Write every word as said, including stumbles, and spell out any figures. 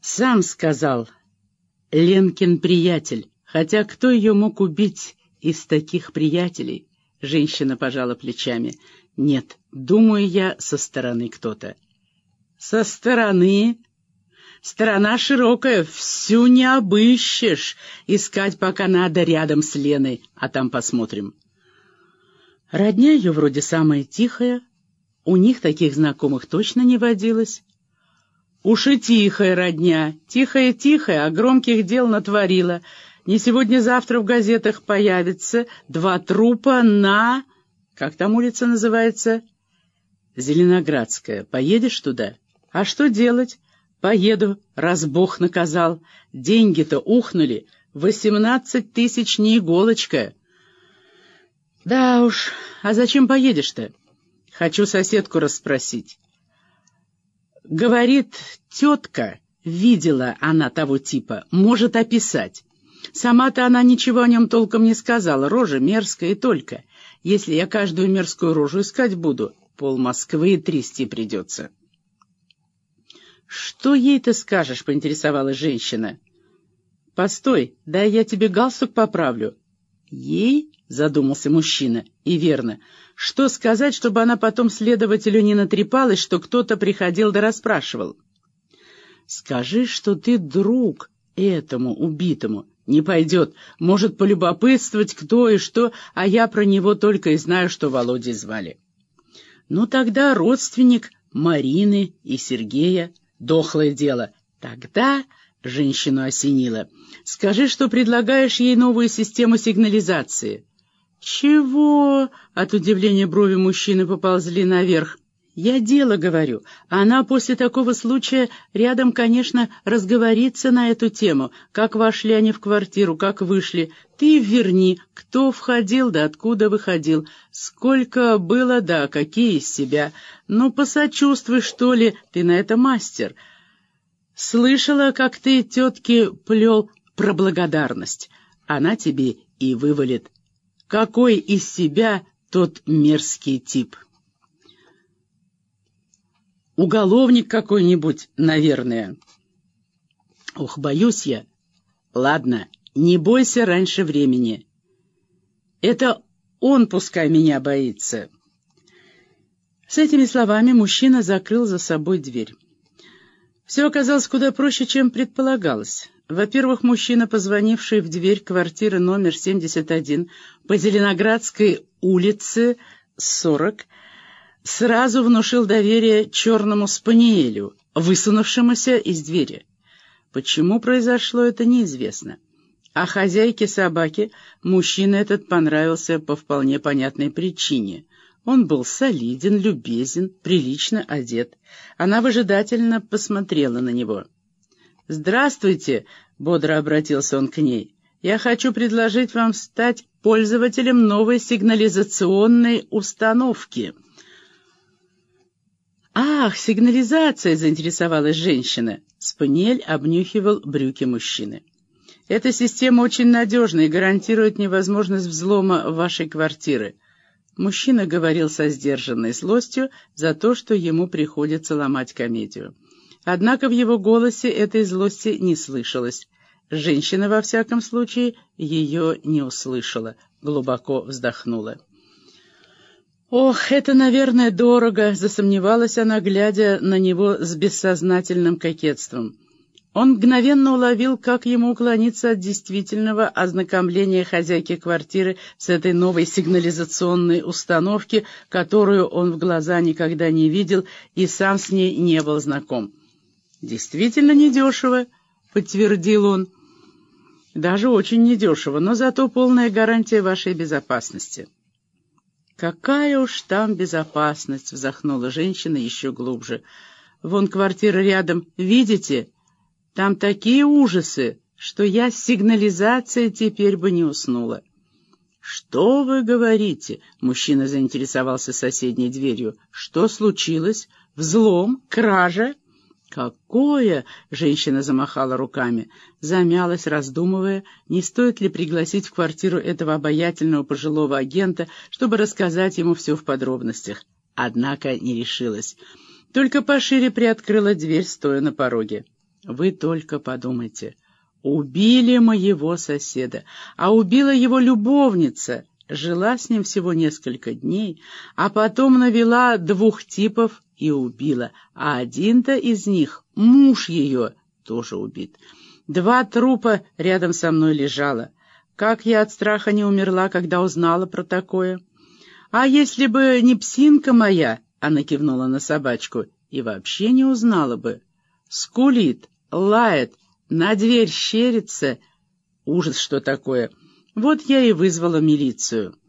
Сам сказал, Ленкин приятель, хотя кто ее мог убить из таких приятелей? Женщина пожала плечами. Нет, думаю я, со стороны кто-то. Со стороны? Сторона широкая, всю не обыщешь. Искать пока надо рядом с Леной, а там посмотрим. Родня ее вроде самая тихая, у них таких знакомых точно не водилось. Уж и тихая родня, тихая-тихая, а громких дел натворила. Не сегодня-завтра в газетах появится два трупа на... Как там улица называется? Зеленоградская. Поедешь туда? А что делать? Поеду, раз Бог наказал. Деньги-то ухнули. Восемнадцать тысяч не иголочка. Да уж, а зачем поедешь-то? Хочу соседку расспросить. Говорит, тетка, видела она того типа, может описать. Сама-то она ничего о нем толком не сказала, рожа мерзкая и только. Если я каждую мерзкую рожу искать буду, пол Москвы трясти придется. «Что ей-то скажешь?» — поинтересовалась женщина. «Постой, дай я тебе галстук поправлю». «Ей?» — задумался мужчина. «И верно. Что сказать, чтобы она потом следователю не натрепалась, что кто-то приходил да расспрашивал?» «Скажи, что ты друг этому убитому». «Не пойдет. Может полюбопытствовать, кто и что, а я про него только и знаю, что Володей звали». «Ну тогда родственник Марины и Сергея. Дохлое дело. Тогда...» — женщину осенило. «Скажи, что предлагаешь ей новую систему сигнализации». «Чего?» — от удивления брови мужчины поползли наверх. «Я дело говорю. Она после такого случая рядом, конечно, разговорится на эту тему. Как вошли они в квартиру, как вышли. Ты верни, кто входил да откуда выходил. Сколько было да какие из себя. Ну, посочувствуй, что ли, ты на это мастер. Слышала, как ты тетке плел про благодарность. Она тебе и вывалит. Какой из себя тот мерзкий тип?» «Уголовник какой-нибудь, наверное». «Ох, боюсь я». «Ладно, не бойся раньше времени. Это он пускай меня боится». С этими словами мужчина закрыл за собой дверь. Все оказалось куда проще, чем предполагалось. Во-первых, мужчина, позвонивший в дверь квартиры номер семьдесят один по Зеленоградской улице сорок, сразу внушил доверие черному спаниелю, высунувшемуся из двери. Почему произошло это, неизвестно. А хозяйке собаки мужчина этот понравился по вполне понятной причине. Он был солиден, любезен, прилично одет. Она выжидательно посмотрела на него. «Здравствуйте», — бодро обратился он к ней. «Я хочу предложить вам стать пользователем новой сигнализационной установки». «Ах, сигнализация!» — заинтересовалась женщина. Спаниель обнюхивал брюки мужчины. «Эта система очень надежна и гарантирует невозможность взлома вашей квартиры». Мужчина говорил со сдержанной злостью за то, что ему приходится ломать комедию. Однако в его голосе этой злости не слышалось. Женщина, во всяком случае, ее не услышала, глубоко вздохнула. «Ох, это, наверное, дорого», — засомневалась она, глядя на него с бессознательным кокетством. Он мгновенно уловил, как ему уклониться от действительного ознакомления хозяйки квартиры с этой новой сигнализационной установки, которую он в глаза никогда не видел и сам с ней не был знаком. «Действительно недешево», — подтвердил он. «Даже очень недешево, но зато полная гарантия вашей безопасности». «Какая уж там безопасность!» — вздохнула женщина еще глубже. «Вон квартира рядом, видите? Там такие ужасы, что я с сигнализацией теперь бы не уснула». «Что вы говорите?» — мужчина заинтересовался соседней дверью. «Что случилось? Взлом? Кража?» «Какое?» — женщина замахала руками, замялась, раздумывая, не стоит ли пригласить в квартиру этого обаятельного пожилого агента, чтобы рассказать ему все в подробностях. Однако не решилась. Только пошире приоткрыла дверь, стоя на пороге. Вы только подумайте. Убили моего соседа, а убила его любовница. Жила с ним всего несколько дней, а потом навела двух типов и убила. А один-то из них, муж ее, тоже убит. Два трупа рядом со мной лежало. Как я от страха не умерла, когда узнала про такое? А если бы не псинка моя, она кивнула на собачку, и вообще не узнала бы. Скулит, лает, на дверь щерится. Ужас, что такое. Вот я и вызвала милицию.